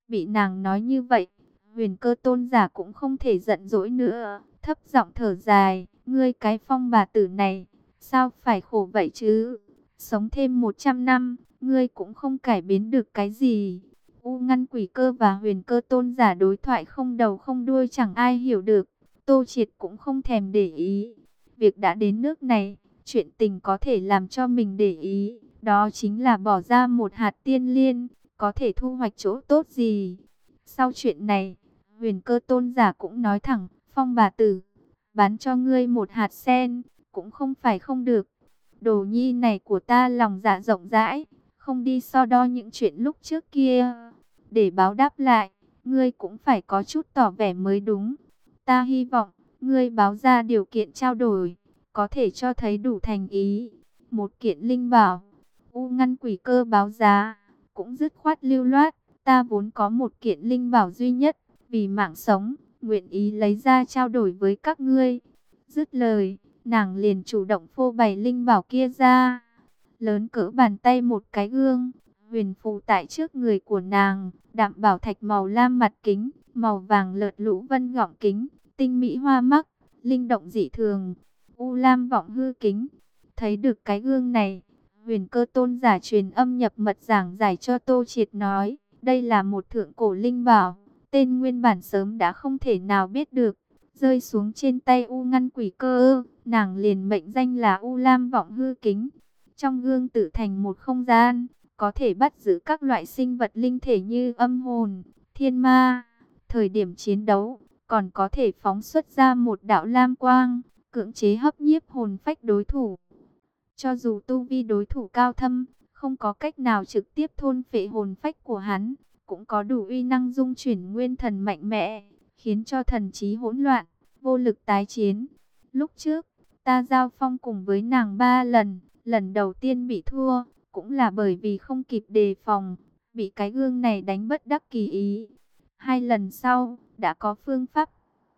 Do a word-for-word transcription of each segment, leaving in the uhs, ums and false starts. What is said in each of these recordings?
Bị nàng nói như vậy, Huyền Cơ tôn giả cũng không thể giận dỗi nữa, thấp giọng thở dài, ngươi cái Phong bà tử này, sao phải khổ vậy chứ? Sống thêm một trăm năm, ngươi cũng không cải biến được cái gì. U Ngăn Quỷ Cơ và Huyền Cơ tôn giả đối thoại không đầu không đuôi, chẳng ai hiểu được. Tô Triệt cũng không thèm để ý. Việc đã đến nước này, chuyện tình có thể làm cho mình để ý, đó chính là bỏ ra một hạt tiên liên, có thể thu hoạch chỗ tốt gì. Sau chuyện này, Huyền Cơ tôn giả cũng nói thẳng, Phong bà tử, bán cho ngươi một hạt sen, cũng không phải không được. Đồ nhi này của ta lòng dạ rộng rãi, không đi so đo những chuyện lúc trước kia. Để báo đáp lại, ngươi cũng phải có chút tỏ vẻ mới đúng. Ta hy vọng, ngươi báo ra điều kiện trao đổi, có thể cho thấy đủ thành ý. Một kiện linh bảo, U Ngăn Quỷ Cơ báo giá, cũng dứt khoát lưu loát. Ta vốn có một kiện linh bảo duy nhất, vì mạng sống, nguyện ý lấy ra trao đổi với các ngươi. Dứt lời, nàng liền chủ động phô bày linh bảo kia ra. Lớn cỡ bàn tay một cái gương, huyền phù tại trước người của nàng, đạm bảo thạch màu lam mặt kính, màu vàng lợt lũ vân gọng kính, tinh mỹ hoa mắc, linh động dị thường, u lam vọng hư kính. Thấy được cái gương này, Huyền Cơ tôn giả truyền âm nhập mật giảng giải cho Tô Triệt nói, đây là một thượng cổ linh bảo, tên nguyên bản sớm đã không thể nào biết được. Rơi xuống trên tay U Ngăn Quỷ Cơ, nàng liền mệnh danh là U Lam Vọng Hư Kính. Trong gương tự thành một không gian, có thể bắt giữ các loại sinh vật linh thể như âm hồn, thiên ma. Thời điểm chiến đấu, còn có thể phóng xuất ra một đạo lam quang, cưỡng chế hấp nhiếp hồn phách đối thủ. Cho dù tu vi đối thủ cao thâm, không có cách nào trực tiếp thôn phệ hồn phách của hắn, cũng có đủ uy năng dung chuyển nguyên thần mạnh mẽ, khiến cho thần trí hỗn loạn, vô lực tái chiến. Lúc trước, ta giao phong cùng với nàng ba lần, lần đầu tiên bị thua, cũng là bởi vì không kịp đề phòng, bị cái gương này đánh bất đắc kỳ ý. Hai lần sau, đã có phương pháp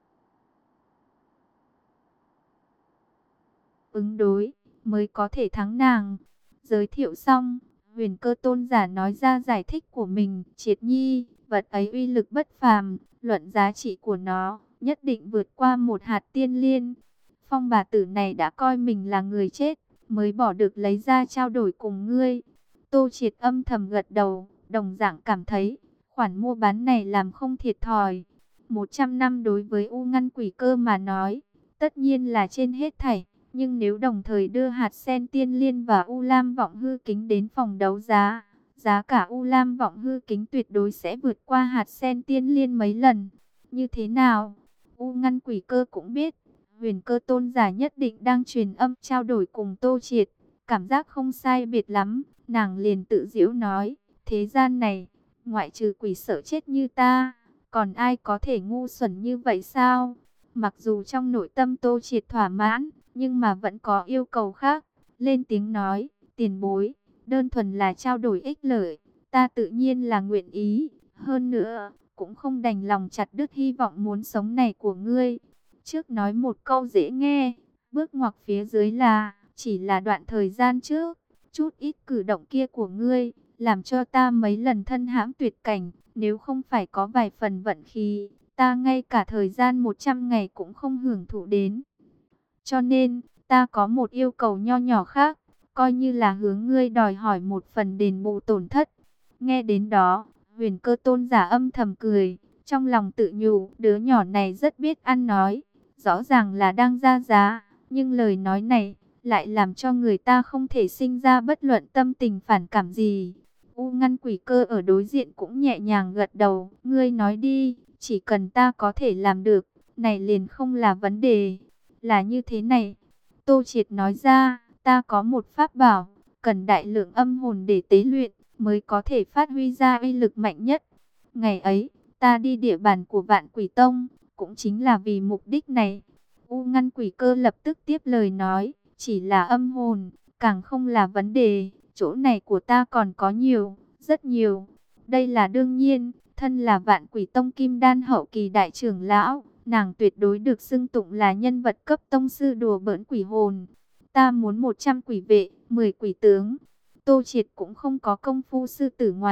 ứng đối, mới có thể thắng nàng. Giới thiệu xong, Huyền Cơ tôn giả nói ra giải thích của mình, Triệt nhi, vật ấy uy lực bất phàm, luận giá trị của nó, nhất định vượt qua một hạt tiên liên. Phong bà tử này đã coi mình là người chết, mới bỏ được lấy ra trao đổi cùng ngươi. Tô Triệt âm thầm gật đầu, đồng dạng cảm thấy, khoản mua bán này làm không thiệt thòi. Một trăm năm đối với U Ngăn Quỷ Cơ mà nói, tất nhiên là trên hết thảy. Nhưng nếu đồng thời đưa hạt sen tiên liên và U Lam Vọng Hư Kính đến phòng đấu giá, giá cả U Lam Vọng Hư Kính tuyệt đối sẽ vượt qua hạt sen tiên liên mấy lần. Như thế nào? U Ngăn Quỷ Cơ cũng biết, Huyền Cơ tôn giả nhất định đang truyền âm trao đổi cùng Tô Triệt. Cảm giác không sai biệt lắm, nàng liền tự giễu nói, thế gian này, ngoại trừ quỷ sợ chết như ta, còn ai có thể ngu xuẩn như vậy sao? Mặc dù trong nội tâm Tô Triệt thỏa mãn, nhưng mà vẫn có yêu cầu khác. Lên tiếng nói, tiền bối, đơn thuần là trao đổi ích lợi, ta tự nhiên là nguyện ý. Hơn nữa, cũng không đành lòng chặt đứt hy vọng muốn sống này của ngươi. Trước nói một câu dễ nghe, bước ngoặt phía dưới là, chỉ là đoạn thời gian trước, chút ít cử động kia của ngươi, làm cho ta mấy lần thân hãm tuyệt cảnh. Nếu không phải có vài phần vận khí, ta ngay cả thời gian một trăm ngày cũng không hưởng thụ đến. Cho nên, ta có một yêu cầu nho nhỏ khác, coi như là hướng ngươi đòi hỏi một phần đền bù tổn thất. Nghe đến đó, Huyền Cơ tôn giả âm thầm cười, trong lòng tự nhủ, đứa nhỏ này rất biết ăn nói, rõ ràng là đang ra giá, nhưng lời nói này lại làm cho người ta không thể sinh ra bất luận tâm tình phản cảm gì. U Ngăn Quỷ Cơ ở đối diện cũng nhẹ nhàng gật đầu, ngươi nói đi, chỉ cần ta có thể làm được, này liền không là vấn đề. Là như thế này, Tô Triệt nói ra, ta có một pháp bảo, cần đại lượng âm hồn để tế luyện, mới có thể phát huy ra uy lực mạnh nhất. Ngày ấy, ta đi địa bàn của Vạn Quỷ Tông, cũng chính là vì mục đích này. U Ngăn Quỷ Cơ lập tức tiếp lời nói, chỉ là âm hồn, càng không là vấn đề, chỗ này của ta còn có nhiều, rất nhiều. Đây là đương nhiên, thân là Vạn Quỷ Tông Kim Đan hậu kỳ đại trưởng lão, nàng tuyệt đối được xưng tụng là nhân vật cấp tông sư đùa bỡn quỷ hồn. Ta muốn một trăm quỷ vệ, mười quỷ tướng. Tô Triệt cũng không có công phu sư tử ngoạm,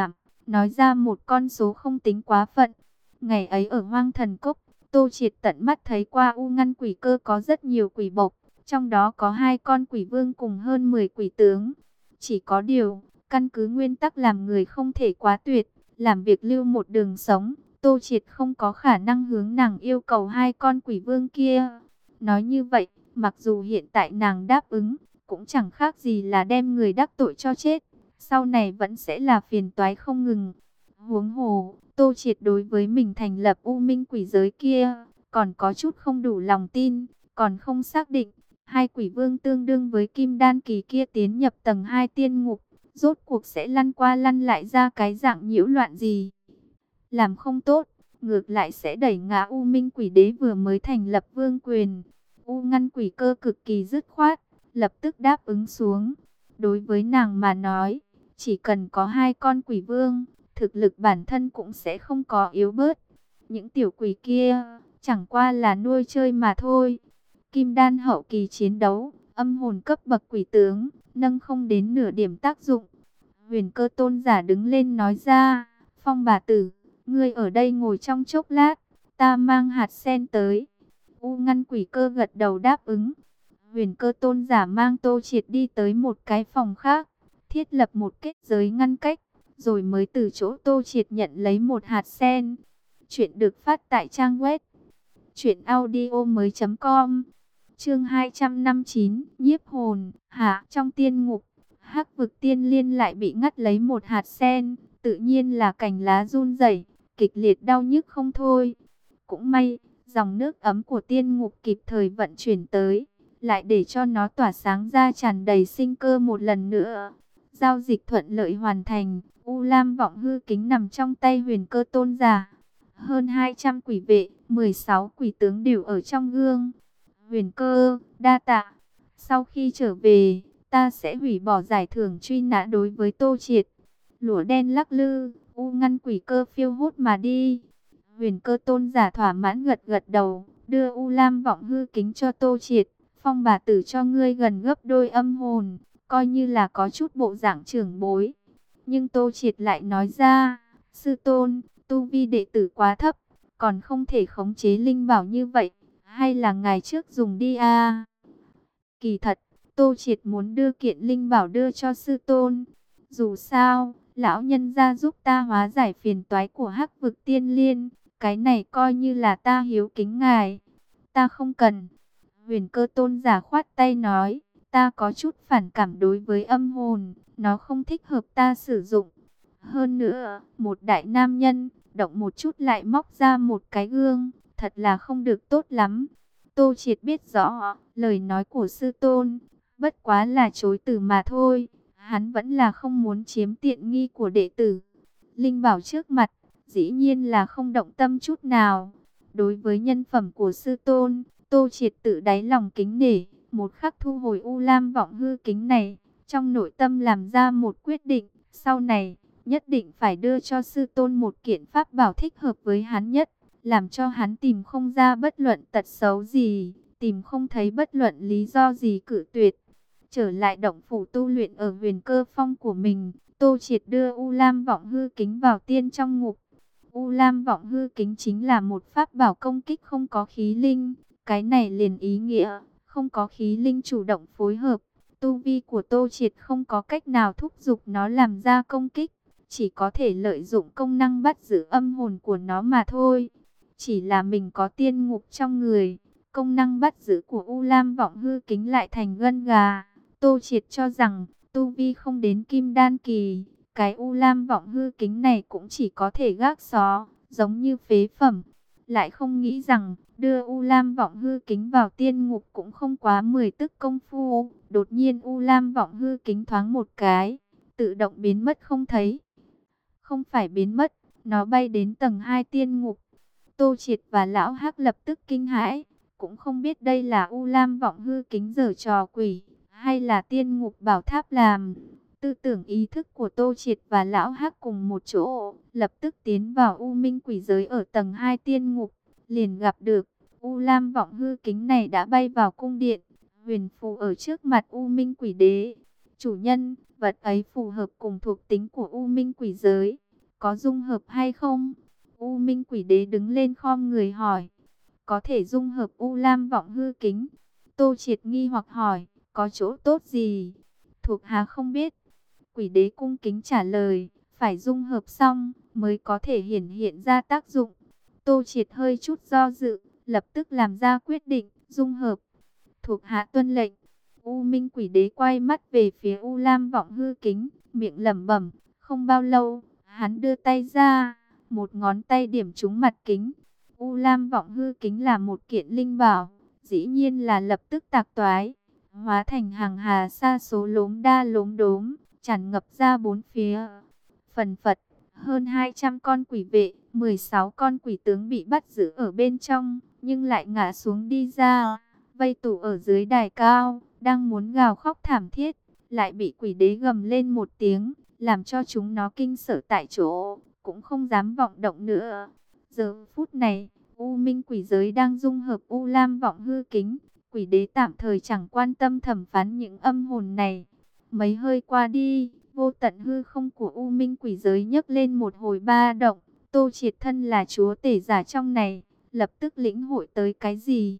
nói ra một con số không tính quá phận. Ngày ấy ở Hoang Thần Cốc, Tô Triệt tận mắt thấy qua U Ngăn Quỷ Cơ có rất nhiều quỷ bộc, trong đó có hai con quỷ vương cùng hơn mười quỷ tướng. Chỉ có điều, căn cứ nguyên tắc làm người không thể quá tuyệt, làm việc lưu một đường sống, Tô Triệt không có khả năng hướng nàng yêu cầu hai con quỷ vương kia. Nói như vậy, mặc dù hiện tại nàng đáp ứng, cũng chẳng khác gì là đem người đắc tội cho chết. Sau này vẫn sẽ là phiền toái không ngừng. Huống hồ, Tô Triệt đối với mình thành lập U Minh quỷ giới kia, còn có chút không đủ lòng tin, còn không xác định. Hai quỷ vương tương đương với kim đan kỳ kia tiến nhập tầng hai tiên ngục, rốt cuộc sẽ lăn qua lăn lại ra cái dạng nhiễu loạn gì. Làm không tốt, ngược lại sẽ đẩy ngã U Minh quỷ đế vừa mới thành lập vương quyền. U Ngăn Quỷ Cơ cực kỳ dứt khoát, lập tức đáp ứng xuống. Đối với nàng mà nói, chỉ cần có hai con quỷ vương, thực lực bản thân cũng sẽ không có yếu bớt. Những tiểu quỷ kia, chẳng qua là nuôi chơi mà thôi. Kim đan hậu kỳ chiến đấu, âm hồn cấp bậc quỷ tướng, nâng không đến nửa điểm tác dụng. Huyền Cơ tôn giả đứng lên nói ra, Phong bà tử, ngươi ở đây ngồi trong chốc lát, ta mang hạt sen tới. U Ngăn Quỷ Cơ gật đầu đáp ứng. Huyền Cơ tôn giả mang Tô Triệt đi tới một cái phòng khác, thiết lập một kết giới ngăn cách, rồi mới từ chỗ Tô Triệt nhận lấy một hạt sen. Chuyện được phát tại trang web truyện audio mới chấm com. Chương hai trăm năm mươi chín, nhiếp hồn. Hạ, trong tiên ngục, Hắc Vực Tiên Liên lại bị ngắt lấy một hạt sen, tự nhiên là cành lá run rẩy, kịch liệt đau nhức không thôi. Cũng may, dòng nước ấm của tiên ngục kịp thời vận chuyển tới, lại để cho nó tỏa sáng ra tràn đầy sinh cơ một lần nữa. Giao dịch thuận lợi hoàn thành, U Lam Vọng Hư Kính nằm trong tay Huyền Cơ tôn giả. Hơn hai trăm quỷ vệ, mười sáu quỷ tướng đều ở trong gương. Huyền Cơ, đa tạ. Sau khi trở về, ta sẽ hủy bỏ giải thưởng truy nã đối với Tô Triệt. Lũa đen lắc lư, U Ngăn Quỷ Cơ phiêu hốt mà đi. Huyền Cơ tôn giả thỏa mãn gật gật đầu, đưa U Lam Vọng Hư Kính cho Tô Triệt. Phong bà tử cho ngươi gần gấp đôi âm hồn, coi như là có chút bộ dạng trưởng bối. Nhưng Tô Triệt lại nói ra, sư tôn, tu vi đệ tử quá thấp, còn không thể khống chế linh bảo như vậy, hay là ngày trước dùng đi a? Kỳ thật, Tô Triệt muốn đưa kiện linh bảo đưa cho sư tôn. Dù sao, lão nhân gia giúp ta hóa giải phiền toái của Hắc Vực Tiên Liên, cái này coi như là ta hiếu kính ngài. Ta không cần. Huyền Cơ tôn giả khoát tay nói, ta có chút phản cảm đối với âm hồn, nó không thích hợp ta sử dụng. Hơn nữa, một đại nam nhân, động một chút lại móc ra một cái gương, thật là không được tốt lắm. Tô Triệt biết rõ, lời nói của sư tôn, bất quá là chối từ mà thôi. Hắn vẫn là không muốn chiếm tiện nghi của đệ tử. Linh bảo trước mặt, dĩ nhiên là không động tâm chút nào. Đối với nhân phẩm của sư tôn, Tô Triệt tự đáy lòng kính nể, một khắc thu hồi U Lam Vọng Hư Kính này, trong nội tâm làm ra một quyết định, sau này, nhất định phải đưa cho sư tôn một kiện pháp bảo thích hợp với hắn nhất, làm cho hắn tìm không ra bất luận tật xấu gì, tìm không thấy bất luận lý do gì cự tuyệt. Trở lại động phủ tu luyện ở Huyền Cơ Phong của mình, Tô Triệt đưa U Lam Vọng Hư Kính vào tiên trong ngục. U Lam Vọng Hư Kính chính là một pháp bảo công kích không có khí linh. Cái này liền ý nghĩa, không có khí linh chủ động phối hợp. Tu vi của Tô Triệt không có cách nào thúc giục nó làm ra công kích. Chỉ có thể lợi dụng công năng bắt giữ âm hồn của nó mà thôi. Chỉ là mình có tiên ngục trong người. Công năng bắt giữ của U Lam Vọng Hư Kính lại thành gân gà. Tô Triệt cho rằng, tu vi không đến kim đan kỳ. Cái U Lam Vọng Hư Kính này cũng chỉ có thể gác xó, giống như phế phẩm. Lại không nghĩ rằng, đưa U Lam Vọng Hư Kính vào tiên ngục cũng không quá mười tức công phu. Đột nhiên U Lam Vọng Hư Kính thoáng một cái, tự động biến mất không thấy. Không phải biến mất, nó bay đến tầng hai tiên ngục. Tô Triệt và Lão Hắc lập tức kinh hãi, cũng không biết đây là U Lam Vọng Hư Kính giở trò quỷ, hay là tiên ngục bảo tháp làm. Tư tưởng ý thức của Tô Triệt và Lão Hắc cùng một chỗ, lập tức tiến vào U Minh quỷ giới ở tầng hai tiên ngục, liền gặp được U Lam Vọng Hư Kính này đã bay vào cung điện, huyền phù ở trước mặt U Minh quỷ đế. Chủ nhân, vật ấy phù hợp cùng thuộc tính của U Minh quỷ giới, có dung hợp hay không? U Minh Quỷ Đế đứng lên khom người hỏi. Có thể dung hợp U Lam Vọng Hư Kính. Tô Triệt nghi hoặc hỏi, có chỗ tốt gì? Thuộc hạ không biết. Quỷ Đế cung kính trả lời, phải dung hợp xong mới có thể hiển hiện ra tác dụng. Tô Triệt hơi chút do dự, lập tức làm ra quyết định, dung hợp. Thuộc hạ tuân lệnh. U Minh Quỷ Đế quay mắt về phía U Lam Vọng Hư Kính, miệng lẩm bẩm. Không bao lâu, hắn đưa tay ra, một ngón tay điểm trúng mặt kính. U Lam Vọng Hư Kính là một kiện linh bảo, dĩ nhiên là lập tức tạc toái, hóa thành hàng hà sa số lốm đa lốm đốm, tràn ngập ra bốn phía. Phần phật, hơn hai trăm con quỷ vệ, mười sáu con quỷ tướng bị bắt giữ ở bên trong, nhưng lại ngã xuống đi ra, vây tụ ở dưới đài cao, đang muốn gào khóc thảm thiết, lại bị Quỷ Đế gầm lên một tiếng, làm cho chúng nó kinh sợ tại chỗ, cũng không dám vọng động nữa. Giờ phút này, U Minh Quỷ Giới đang dung hợp U Lam Vọng Hư Kính, Quỷ Đế tạm thời chẳng quan tâm thẩm phán những âm hồn này. Mấy hơi qua đi, vô tận hư không của U Minh Quỷ Giới nhấc lên một hồi ba động. Tô Triệt thân là chúa tể giả trong này, lập tức lĩnh hội tới cái gì?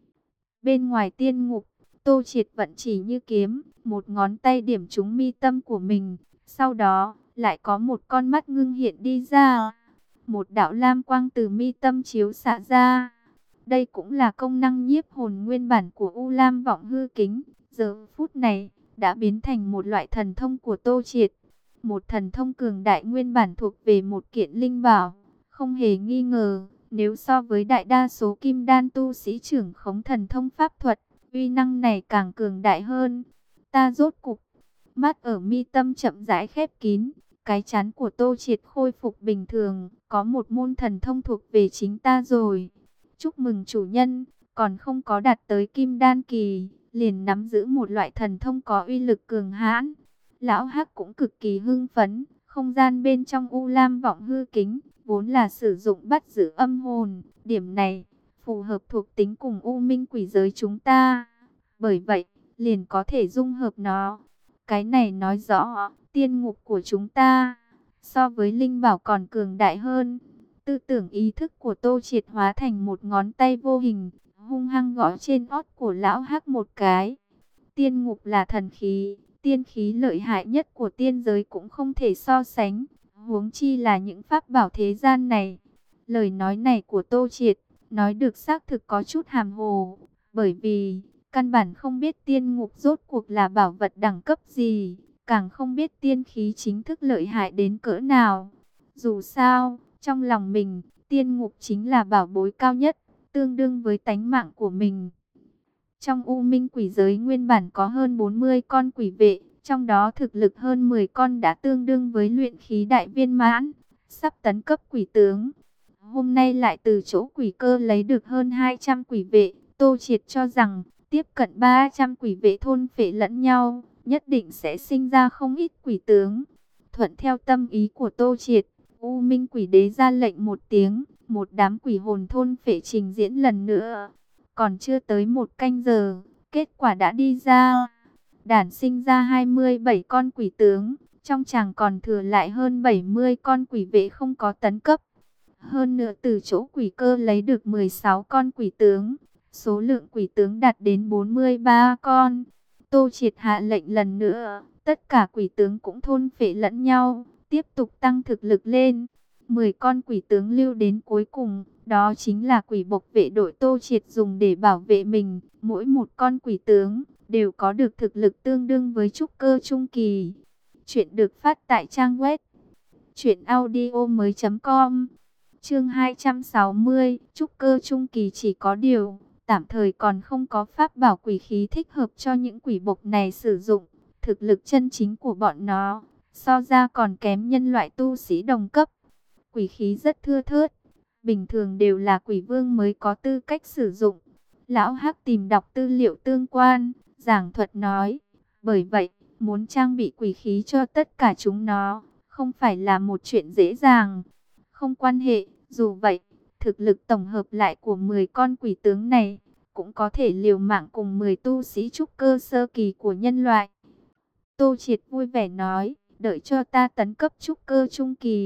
Bên ngoài tiên ngục, Tô Triệt vận chỉ như kiếm, một ngón tay điểm trúng mi tâm của mình. Sau đó, lại có một con mắt ngưng hiện đi ra. Một đạo lam quang từ mi tâm chiếu xạ ra. Đây cũng là công năng nhiếp hồn nguyên bản của U Lam Vọng Hư Kính. Giờ phút này, đã biến thành một loại thần thông của Tô Triệt. Một thần thông cường đại nguyên bản thuộc về một kiện linh bảo. Không hề nghi ngờ, nếu so với đại đa số kim đan tu sĩ trưởng khống thần thông pháp thuật, uy năng này càng cường đại hơn. Ta rốt cục, mắt ở mi tâm chậm rãi khép kín, cái trán của Tô Triệt khôi phục bình thường, có một môn thần thông thuộc về chính ta rồi. Chúc mừng chủ nhân, còn không có đạt tới kim đan kỳ, liền nắm giữ một loại thần thông có uy lực cường hãn. Lão Hắc cũng cực kỳ hưng phấn, không gian bên trong U Lam Vọng Hư Kính, vốn là sử dụng bắt giữ âm hồn, điểm này phù hợp thuộc tính cùng U Minh Quỷ Giới chúng ta. Bởi vậy, liền có thể dung hợp nó. Cái này nói rõ, tiên ngục của chúng ta, so với linh bảo còn cường đại hơn. Tư tưởng ý thức của Tô Triệt hóa thành một ngón tay vô hình, hung hăng gõ trên ót của lão Hắc một cái. Tiên ngục là thần khí, tiên khí lợi hại nhất của tiên giới cũng không thể so sánh, huống chi là những pháp bảo thế gian này. Lời nói này của Tô Triệt, nói được xác thực có chút hàm hồ, bởi vì căn bản không biết tiên ngục rốt cuộc là bảo vật đẳng cấp gì, càng không biết tiên khí chính thức lợi hại đến cỡ nào. Dù sao, trong lòng mình, tiên ngục chính là bảo bối cao nhất, tương đương với tánh mạng của mình. Trong U Minh Quỷ Giới nguyên bản có hơn bốn mươi con quỷ vệ, trong đó thực lực hơn mười con đã tương đương với luyện khí đại viên mãn, sắp tấn cấp quỷ tướng. Hôm nay lại từ chỗ quỷ cơ lấy được hơn hai trăm quỷ vệ, Tô Triệt cho rằng tiếp cận ba trăm quỷ vệ thôn phệ lẫn nhau, nhất định sẽ sinh ra không ít quỷ tướng. Thuận theo tâm ý của Tô Triệt, U Minh Quỷ Đế ra lệnh một tiếng, một đám quỷ hồn thôn phệ trình diễn lần nữa. Còn chưa tới một canh giờ, kết quả đã đi ra. Đản sinh ra hai mươi bảy con quỷ tướng, trong chàng còn thừa lại hơn bảy mươi con quỷ vệ không có tấn cấp. Hơn nữa từ chỗ quỷ cơ lấy được mười sáu con quỷ tướng, số lượng quỷ tướng đạt đến bốn mươi ba con. Tô Triệt hạ lệnh lần nữa, tất cả quỷ tướng cũng thôn phệ lẫn nhau, tiếp tục tăng thực lực lên. mười con quỷ tướng lưu đến cuối cùng, đó chính là quỷ bộc vệ đội Tô Triệt dùng để bảo vệ mình. Mỗi một con quỷ tướng đều có được thực lực tương đương với trúc cơ trung kỳ. Chuyện được phát tại trang web truyện audio mới chấm com. Chương hai trăm sáu mươi, trúc cơ trung kỳ chỉ có điều, tạm thời còn không có pháp bảo quỷ khí thích hợp cho những quỷ bộc này sử dụng. Thực lực chân chính của bọn nó, so ra còn kém nhân loại tu sĩ đồng cấp. Quỷ khí rất thưa thớt, bình thường đều là quỷ vương mới có tư cách sử dụng. Lão Hắc tìm đọc tư liệu tương quan, giảng thuật nói, bởi vậy, muốn trang bị quỷ khí cho tất cả chúng nó, không phải là một chuyện dễ dàng. Không quan hệ, dù vậy, thực lực tổng hợp lại của mười con quỷ tướng này, cũng có thể liều mạng cùng mười tu sĩ trúc cơ sơ kỳ của nhân loại. Tô Triệt vui vẻ nói, đợi cho ta tấn cấp trúc cơ trung kỳ,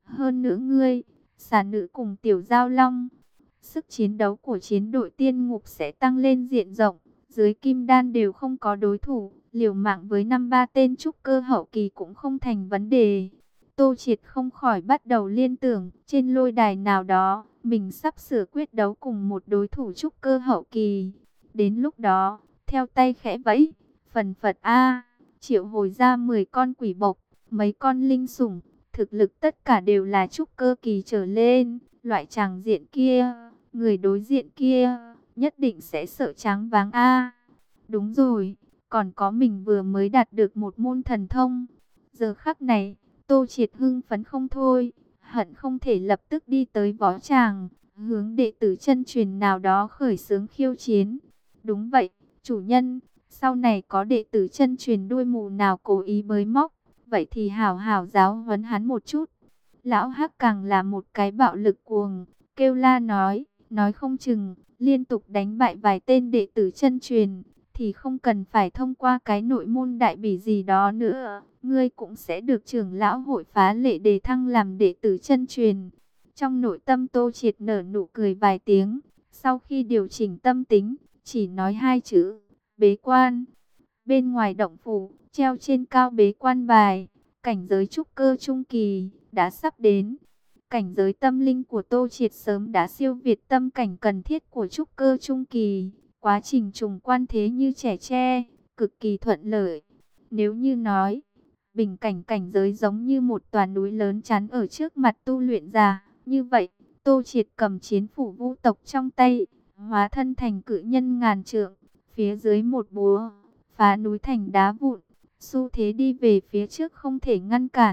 Hơn nữa ngươi, xà nữ cùng tiểu giao long, sức chiến đấu của chiến đội tiên ngục sẽ tăng lên diện rộng. Dưới kim đan đều không có đối thủ, liều mạng với năm ba tên trúc cơ hậu kỳ cũng không thành vấn đề. Tô Triệt không khỏi bắt đầu liên tưởng, trên lôi đài nào đó, mình sắp sửa quyết đấu cùng một đối thủ trúc cơ hậu kỳ. Đến lúc đó, theo tay khẽ vẫy, phần phật A, triệu hồi ra mười con quỷ bộc, mấy con linh sủng, thực lực tất cả đều là trúc cơ kỳ trở lên. Loại tràng diện kia, người đối diện kia, nhất định sẽ sợ choáng váng A. Đúng rồi, còn có mình vừa mới đạt được một môn thần thông. Giờ khắc này, Tô Triệt hưng phấn không thôi, hận không thể lập tức đi tới võ tràng, hướng đệ tử chân truyền nào đó khởi xướng khiêu chiến. Đúng vậy, chủ nhân, sau này có đệ tử chân truyền đuôi mù nào cố ý bới móc, vậy thì hảo hảo giáo huấn hắn một chút. Lão Hắc càng là một cái bạo lực cuồng, kêu la nói, nói không chừng, liên tục đánh bại vài tên đệ tử chân truyền, thì không cần phải thông qua cái nội môn đại bỉ gì đó nữa. Ngươi cũng sẽ được trưởng lão hội phá lệ đề thăng làm đệ tử chân truyền. Trong nội tâm Tô Triệt nở nụ cười vài tiếng, sau khi điều chỉnh tâm tính, chỉ nói hai chữ, bế quan. Bên ngoài động phủ, treo trên cao bế quan bài, cảnh giới trúc cơ trung kỳ, đã sắp đến. Cảnh giới tâm linh của Tô Triệt sớm đã siêu việt tâm cảnh cần thiết của trúc cơ trung kỳ. Quá trình trùng quan thế như trẻ tre, cực kỳ thuận lợi. Nếu như nói, bình cảnh cảnh giới giống như một tòa núi lớn chắn ở trước mặt tu luyện giả, như vậy, Tô Triệt cầm chiến phủ vu tộc trong tay, hóa thân thành cự nhân ngàn trượng, phía dưới một búa, phá núi thành đá vụn, xu thế đi về phía trước không thể ngăn cản.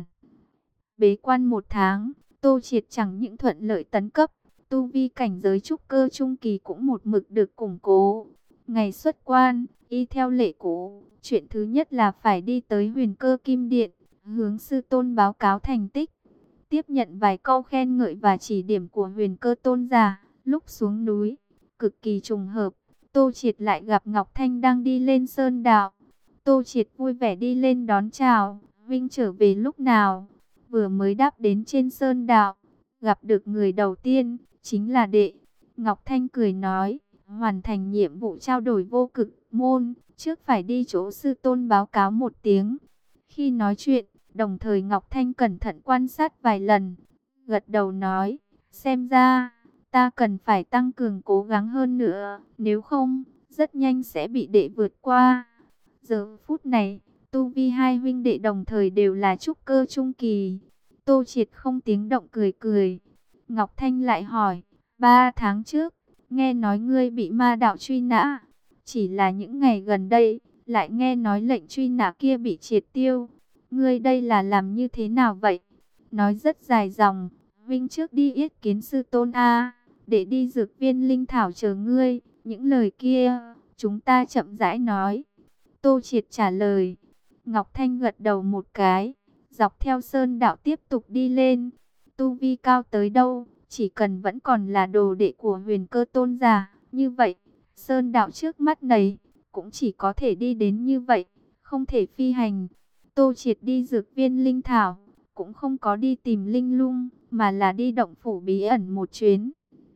Bế quan một tháng, Tô Triệt chẳng những thuận lợi tấn cấp, tu vi cảnh giới trúc cơ trung kỳ cũng một mực được củng cố. Ngày xuất quan, y theo lệ cũ, chuyện thứ nhất là phải đi tới Huyền Cơ Kim Điện, hướng sư tôn báo cáo thành tích, tiếp nhận vài câu khen ngợi và chỉ điểm của Huyền Cơ tôn giả. Lúc xuống núi, cực kỳ trùng hợp, Tô Triệt lại gặp Ngọc Thanh đang đi lên sơn đạo. Tô Triệt vui vẻ đi lên đón chào, Vinh trở về lúc nào? Vừa mới đáp đến trên sơn đạo, gặp được người đầu tiên, chính là đệ. Ngọc Thanh cười nói, hoàn thành nhiệm vụ trao đổi vô cực môn, trước phải đi chỗ sư tôn báo cáo một tiếng. Khi nói chuyện, đồng thời Ngọc Thanh cẩn thận quan sát vài lần, gật đầu nói, xem ra, ta cần phải tăng cường cố gắng hơn nữa, nếu không, rất nhanh sẽ bị đệ vượt qua. Giờ phút này, tu vi hai huynh đệ đồng thời đều là trúc cơ trung kỳ. Tô Triệt không tiếng động cười cười. Ngọc Thanh lại hỏi, ba tháng trước, nghe nói ngươi bị ma đạo truy nã. Chỉ là những ngày gần đây, lại nghe nói lệnh truy nã kia bị triệt tiêu. Ngươi đây là làm như thế nào vậy? Nói rất dài dòng, Vinh trước đi yết kiến sư tôn A, để đi dược viên linh thảo chờ ngươi. Những lời kia, chúng ta chậm rãi nói. Tô Triệt trả lời. Ngọc Thanh gật đầu một cái, dọc theo sơn đạo tiếp tục đi lên. Tu vi cao tới đâu, chỉ cần vẫn còn là đồ đệ của Huyền Cơ tôn giả, như vậy, sơn đạo trước mắt này, cũng chỉ có thể đi đến như vậy, không thể phi hành. Tô Triệt đi dược viên linh thảo, cũng không có đi tìm linh lung, mà là đi động phủ bí ẩn một chuyến.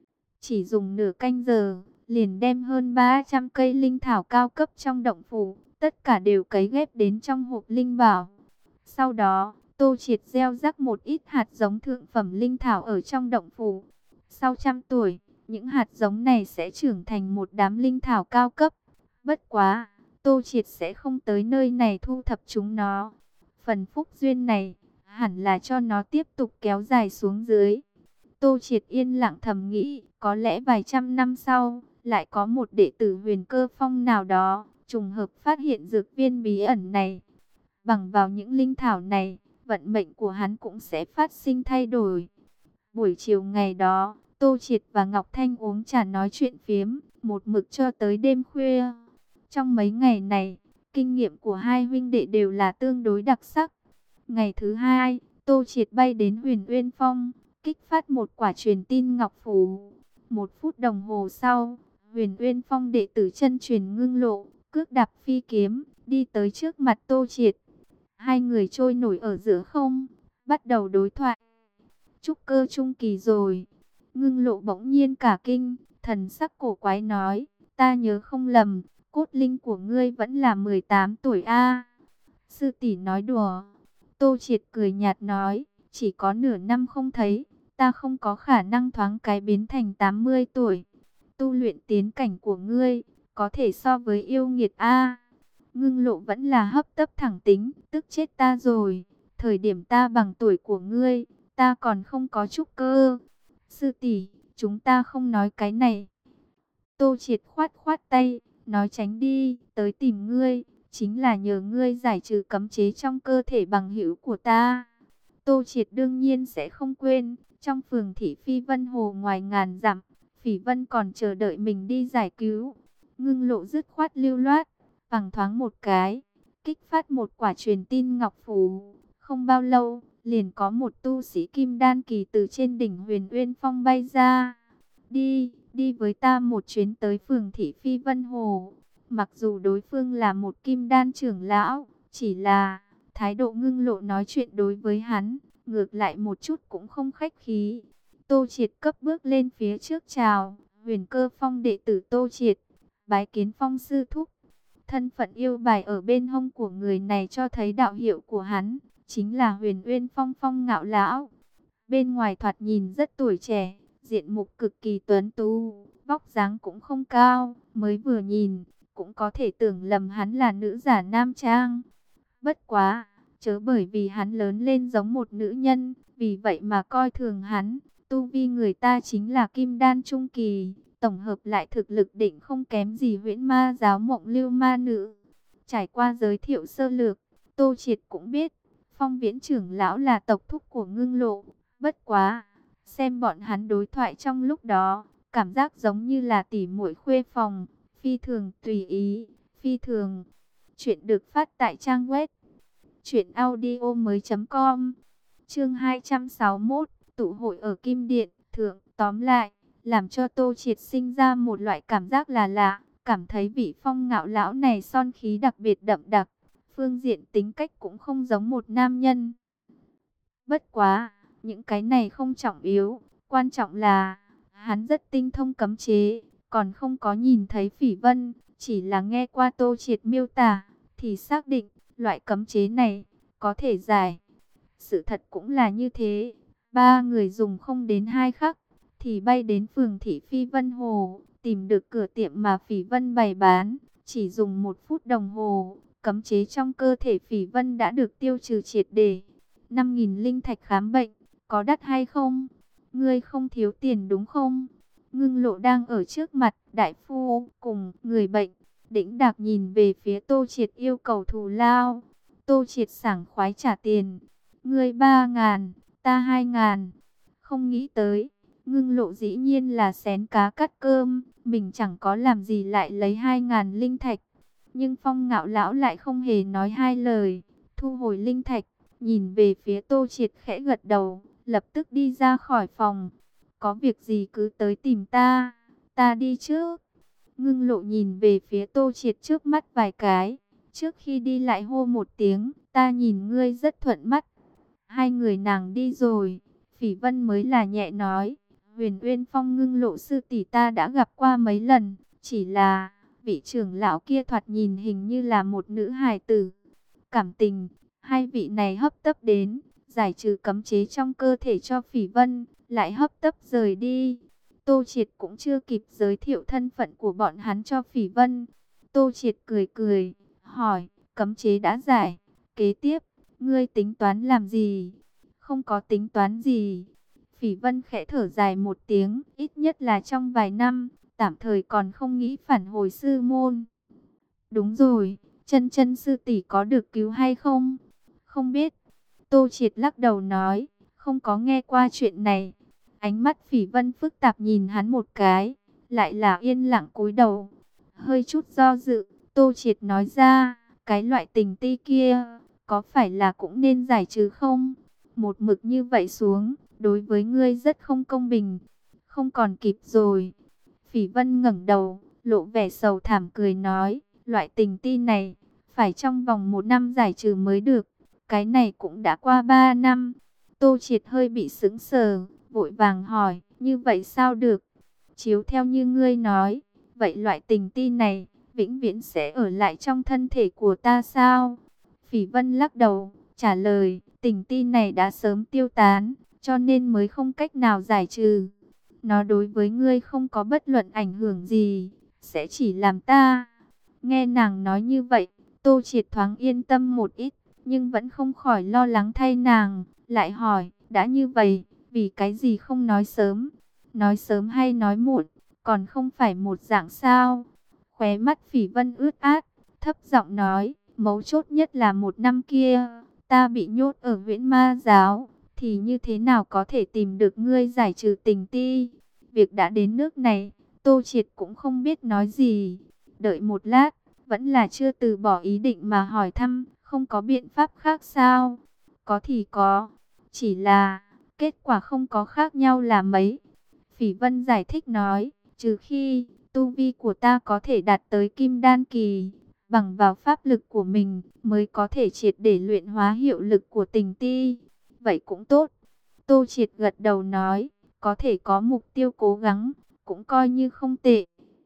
Chỉ dùng nửa canh giờ, liền đem hơn ba trăm cây linh thảo cao cấp trong động phủ, tất cả đều cấy ghép đến trong hộp linh bảo. Sau đó, Tô Triệt gieo rắc một ít hạt giống thượng phẩm linh thảo ở trong động phủ. Sau trăm tuổi, những hạt giống này sẽ trưởng thành một đám linh thảo cao cấp. Bất quá, Tô Triệt sẽ không tới nơi này thu thập chúng nó. Phần phúc duyên này, hẳn là cho nó tiếp tục kéo dài xuống dưới. Tô Triệt yên lặng thầm nghĩ, có lẽ vài trăm năm sau, lại có một đệ tử Huyền Cơ Phong nào đó, trùng hợp phát hiện dược viên bí ẩn này. Bằng vào những linh thảo này, vận mệnh của hắn cũng sẽ phát sinh thay đổi. Buổi chiều ngày đó, Tô Triệt và Ngọc Thanh uống trà nói chuyện phiếm, một mực cho tới đêm khuya. Trong mấy ngày này, kinh nghiệm của hai huynh đệ đều là tương đối đặc sắc. Ngày thứ hai, Tô Triệt bay đến Huyền Uyên Phong, kích phát một quả truyền tin ngọc phù. Một phút đồng hồ sau, Huyền Uyên Phong đệ tử chân truyền ngưng lộ, cước đạp phi kiếm, đi tới trước mặt Tô Triệt. Hai người trôi nổi ở giữa không, bắt đầu đối thoại. trúc cơ trung kỳ rồi. Ngưng Lộ bỗng nhiên cả kinh, thần sắc cổ quái nói, ta nhớ không lầm, cốt linh của ngươi vẫn là mười tám tuổi a. Sư tỷ nói đùa. Tô Triệt cười nhạt nói, chỉ có nửa năm không thấy, ta không có khả năng thoáng cái biến thành tám mươi tuổi. Tu luyện tiến cảnh của ngươi, có thể so với yêu nghiệt a. Ngưng Lộ vẫn là hấp tấp thẳng tính, tức chết ta rồi. Thời điểm ta bằng tuổi của ngươi, ta còn không có trúc cơ. Sư tỷ, chúng ta không nói cái này. Tô Triệt khoát khoát tay, nói tránh đi, tới tìm ngươi, chính là nhờ ngươi giải trừ cấm chế trong cơ thể bằng hữu của ta. Tô Triệt đương nhiên sẽ không quên, trong phường thị Phi Vân Hồ ngoài ngàn dặm, Phỉ Vân còn chờ đợi mình đi giải cứu. Ngưng Lộ dứt khoát lưu loát, bằng thoáng một cái, kích phát một quả truyền tin ngọc phù. Không bao lâu, liền có một tu sĩ kim đan kỳ từ trên đỉnh Huyền Uyên Phong bay ra. Đi, đi với ta một chuyến tới phường thị Phi Vân Hồ. Mặc dù đối phương là một kim đan trưởng lão, chỉ là thái độ Ngưng Lộ nói chuyện đối với hắn, ngược lại một chút cũng không khách khí. Tô Triệt cấp bước lên phía trước chào, Huyền Cơ Phong đệ tử Tô Triệt, bái kiến Phong sư thúc. Thân phận yêu bài ở bên hông của người này cho thấy đạo hiệu của hắn, chính là Huyền Uyên Phong Phong Ngạo lão. Bên ngoài thoạt nhìn rất tuổi trẻ, diện mục cực kỳ tuấn tú, vóc dáng cũng không cao, mới vừa nhìn, cũng có thể tưởng lầm hắn là nữ giả nam trang. Bất quá, chớ bởi vì hắn lớn lên giống một nữ nhân, vì vậy mà coi thường hắn. Tu vi người ta chính là kim đan trung kỳ, tổng hợp lại thực lực định không kém gì Huyễn Ma giáo Mộng Lưu ma nữ. Trải qua giới thiệu sơ lược, Tô Triệt cũng biết, Phong Viễn trưởng lão là tộc thúc của Ngưng Lộ. Bất quá, xem bọn hắn đối thoại trong lúc đó, cảm giác giống như là tỉ muội khuê phòng, phi thường tùy ý, phi thường. Chuyện được phát tại trang web truyện audio mới chấm com. Chương hai trăm sáu mươi mốt, tụ hội ở Kim Điện thượng. Tóm lại, làm cho Tô Triệt sinh ra một loại cảm giác là lạ, cảm thấy vị Phong Ngạo lão này son khí đặc biệt đậm đặc, phương diện tính cách cũng không giống một nam nhân. Bất quá, những cái này không trọng yếu, quan trọng là hắn rất tinh thông cấm chế, còn không có nhìn thấy Phỉ Vân, chỉ là nghe qua Tô Triệt miêu tả thì xác định loại cấm chế này có thể giải. Sự thật cũng là như thế, ba người dùng không đến hai khắc thì bay đến phường thị Phi Vân Hồ, tìm được cửa tiệm mà Phỉ Vân bày bán, chỉ dùng một phút đồng hồ, cấm chế trong cơ thể Phỉ Vân đã được tiêu trừ triệt để. năm nghìn linh thạch khám bệnh, có đắt hay không? Ngươi không thiếu tiền đúng không? Ngưng Lộ đang ở trước mặt đại phu cùng người bệnh, đĩnh đạc nhìn về phía Tô Triệt yêu cầu thù lao. Tô Triệt sảng khoái trả tiền. Ngươi ba ngàn, ta hai ngàn. Không nghĩ tới, Ngưng Lộ dĩ nhiên là xén cá cắt cơm, mình chẳng có làm gì lại lấy hai ngàn linh thạch. Nhưng Phong Ngạo lão lại không hề nói hai lời, thu hồi linh thạch, nhìn về phía Tô Triệt khẽ gật đầu, lập tức đi ra khỏi phòng. Có việc gì cứ tới tìm ta, ta đi trước. Ngưng Lộ nhìn về phía Tô Triệt trước mắt vài cái, trước khi đi lại hô một tiếng, ta nhìn ngươi rất thuận mắt. Hai người nàng đi rồi, Phỉ Vân mới là nhẹ nói, Huyền Uyên Phong Ngưng Lộ sư tỷ ta đã gặp qua mấy lần, chỉ là vị trưởng lão kia thoạt nhìn hình như là một nữ hài tử. Cảm tình, hai vị này hấp tấp đến, giải trừ cấm chế trong cơ thể cho Phỉ Vân, lại hấp tấp rời đi. Tô Triệt cũng chưa kịp giới thiệu thân phận của bọn hắn cho Phỉ Vân. Tô Triệt cười cười, hỏi, cấm chế đã giải, kế tiếp, ngươi tính toán làm gì? Không có tính toán gì. Phỉ Vân khẽ thở dài một tiếng, ít nhất là trong vài năm, tạm thời còn không nghĩ phản hồi sư môn. Đúng rồi, Chân Chân sư tỷ có được cứu hay không? Không biết. Tô Triệt lắc đầu nói, không có nghe qua chuyện này. Ánh mắt Phỉ Vân phức tạp nhìn hắn một cái, lại là yên lặng cúi đầu. Hơi chút do dự, Tô Triệt nói ra, cái loại tình ti kia, có phải là cũng nên giải trừ không? Một mực như vậy xuống, đối với ngươi rất không công bình. Không còn kịp rồi. Phỉ Vân ngẩng đầu, lộ vẻ sầu thảm cười nói, loại tình ti này, phải trong vòng một năm giải trừ mới được. Cái này cũng đã qua ba năm. Tô Triệt hơi bị sững sờ, vội vàng hỏi, như vậy sao được? Chiếu theo như ngươi nói, vậy loại tình ti này, vĩnh viễn sẽ ở lại trong thân thể của ta sao? Phỉ Vân lắc đầu, trả lời, tình ti này đã sớm tiêu tán, cho nên mới không cách nào giải trừ. Nó đối với ngươi không có bất luận ảnh hưởng gì, sẽ chỉ làm ta. Nghe nàng nói như vậy, Tô Triệt thoáng yên tâm một ít, nhưng vẫn không khỏi lo lắng thay nàng, lại hỏi, đã như vậy, vì cái gì không nói sớm? Nói sớm hay nói muộn, còn không phải một dạng sao? Khóe mắt Phỉ Vân ướt át, thấp giọng nói, mấu chốt nhất là một năm kia, ta bị nhốt ở Viễn Ma Giáo, thì như thế nào có thể tìm được ngươi giải trừ tình ti? Việc đã đến nước này, Tô Triệt cũng không biết nói gì. Đợi một lát, vẫn là chưa từ bỏ ý định mà hỏi thăm, không có biện pháp khác sao? Có thì có, chỉ là kết quả không có khác nhau là mấy. Phỉ Vân giải thích nói, trừ khi tu vi của ta có thể đạt tới Kim Đan kỳ, bằng vào pháp lực của mình mới có thể triệt để luyện hóa hiệu lực của tình ti. Vậy cũng tốt. Tô Triệt gật đầu nói, có thể có mục tiêu cố gắng, cũng coi như không tệ.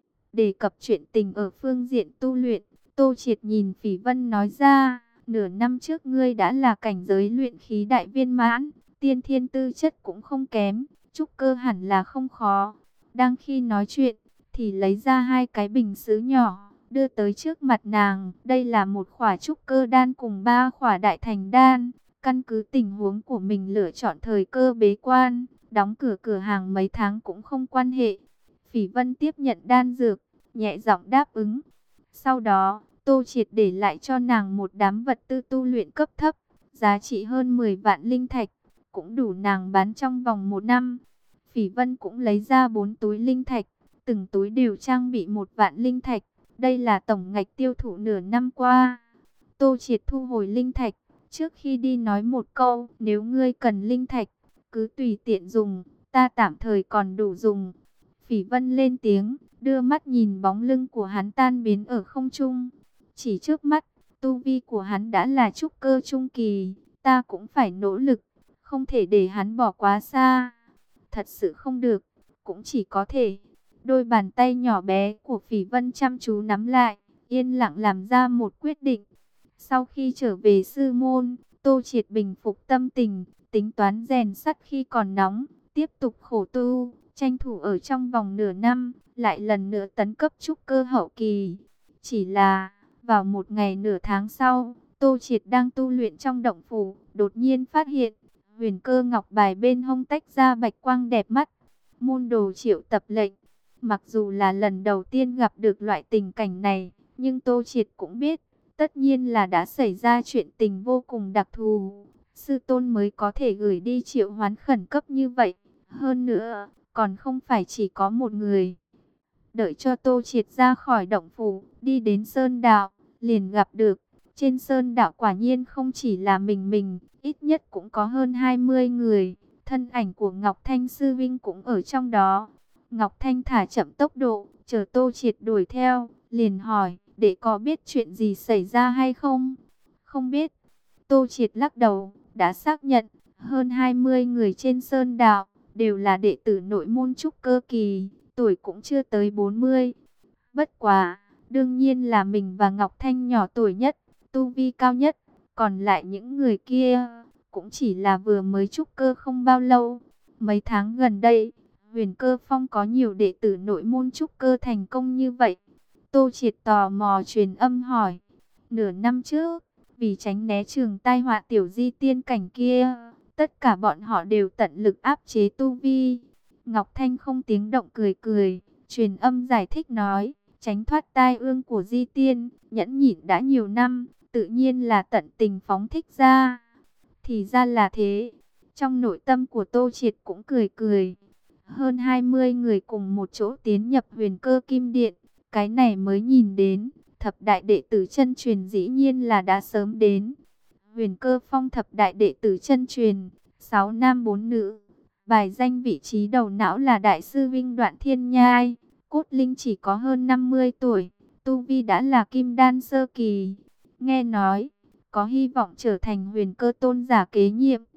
Đề cập chuyện tình ở phương diện tu luyện, Tô Triệt nhìn Phỉ Vân nói ra, nửa năm trước ngươi đã là cảnh giới luyện khí đại viên mãn, tiên thiên tư chất cũng không kém, trúc cơ hẳn là không khó. Đang khi nói chuyện, thì lấy ra hai cái bình sứ nhỏ, đưa tới trước mặt nàng. Đây là một khỏa trúc cơ đan cùng ba khỏa đại thành đan. Căn cứ tình huống của mình lựa chọn thời cơ bế quan, đóng cửa cửa hàng mấy tháng cũng không quan hệ. Phỉ Vân tiếp nhận đan dược, nhẹ giọng đáp ứng. Sau đó, Tô Triệt để lại cho nàng một đám vật tư tu luyện cấp thấp, giá trị hơn mười vạn linh thạch, cũng đủ nàng bán trong vòng một năm. Phỉ Vân cũng lấy ra bốn túi linh thạch, từng túi đều trang bị một vạn linh thạch. Đây là tổng ngạch tiêu thụ nửa năm qua. Tô Triệt thu hồi linh thạch, trước khi đi nói một câu, nếu ngươi cần linh thạch, cứ tùy tiện dùng, ta tạm thời còn đủ dùng. Phỉ Vân lên tiếng, đưa mắt nhìn bóng lưng của hắn tan biến ở không trung. Chỉ trước mắt, tu vi của hắn đã là trúc cơ trung kỳ, ta cũng phải nỗ lực, không thể để hắn bỏ quá xa. Thật sự không được, cũng chỉ có thể. Đôi bàn tay nhỏ bé của Phỉ Vân chăm chú nắm lại, yên lặng làm ra một quyết định. Sau khi trở về sư môn, Tô Triệt bình phục tâm tình, tính toán rèn sắt khi còn nóng, tiếp tục khổ tu, tranh thủ ở trong vòng nửa năm, lại lần nữa tấn cấp trúc cơ hậu kỳ. Chỉ là, vào một ngày nửa tháng sau, Tô Triệt đang tu luyện trong động phủ, đột nhiên phát hiện, huyền cơ ngọc bài bên hông tách ra bạch quang đẹp mắt. Môn đồ triệu tập lệnh. Mặc dù là lần đầu tiên gặp được loại tình cảnh này, nhưng Tô Triệt cũng biết, tất nhiên là đã xảy ra chuyện tình vô cùng đặc thù. Sư tôn mới có thể gửi đi triệu hoán khẩn cấp như vậy. Hơn nữa, còn không phải chỉ có một người. Đợi cho Tô Triệt ra khỏi động phủ, đi đến sơn đạo, liền gặp được. Trên sơn đạo quả nhiên không chỉ là mình mình, ít nhất cũng có hơn hai mươi người. Thân ảnh của Ngọc Thanh sư vinh cũng ở trong đó. Ngọc Thanh thả chậm tốc độ, chờ Tô Triệt đuổi theo, liền hỏi, đệ có biết chuyện gì xảy ra hay không? Không biết. Tô Triệt lắc đầu, đã xác nhận, hơn hai mươi người trên sơn đạo, đều là đệ tử nội môn trúc cơ kỳ, tuổi cũng chưa tới bốn mươi. Bất quá, đương nhiên là mình và Ngọc Thanh nhỏ tuổi nhất, tu vi cao nhất, còn lại những người kia, cũng chỉ là vừa mới trúc cơ không bao lâu. Mấy tháng gần đây, Huyền Cơ Phong có nhiều đệ tử nội môn trúc cơ thành công như vậy. Tô Triệt tò mò truyền âm hỏi, nửa năm trước, vì tránh né trường tai họa tiểu di tiên cảnh kia, tất cả bọn họ đều tận lực áp chế tu vi. Ngọc Thanh không tiếng động cười cười, truyền âm giải thích nói, tránh thoát tai ương của di tiên, nhẫn nhịn đã nhiều năm, tự nhiên là tận tình phóng thích ra. Thì ra là thế. Trong nội tâm của Tô Triệt cũng cười cười. Hơn hai mươi người cùng một chỗ tiến nhập huyền cơ kim điện. Cái này mới nhìn đến, thập đại đệ tử chân truyền dĩ nhiên là đã sớm đến. Huyền cơ phong thập đại đệ tử chân truyền, sáu nam bốn nữ. Bài danh vị trí đầu não là đại sư Vinh Đoạn Thiên Nhai. Cốt Linh chỉ có hơn năm mươi tuổi, tu vi đã là kim đan sơ kỳ. Nghe nói, có hy vọng trở thành huyền cơ tôn giả kế nhiệm.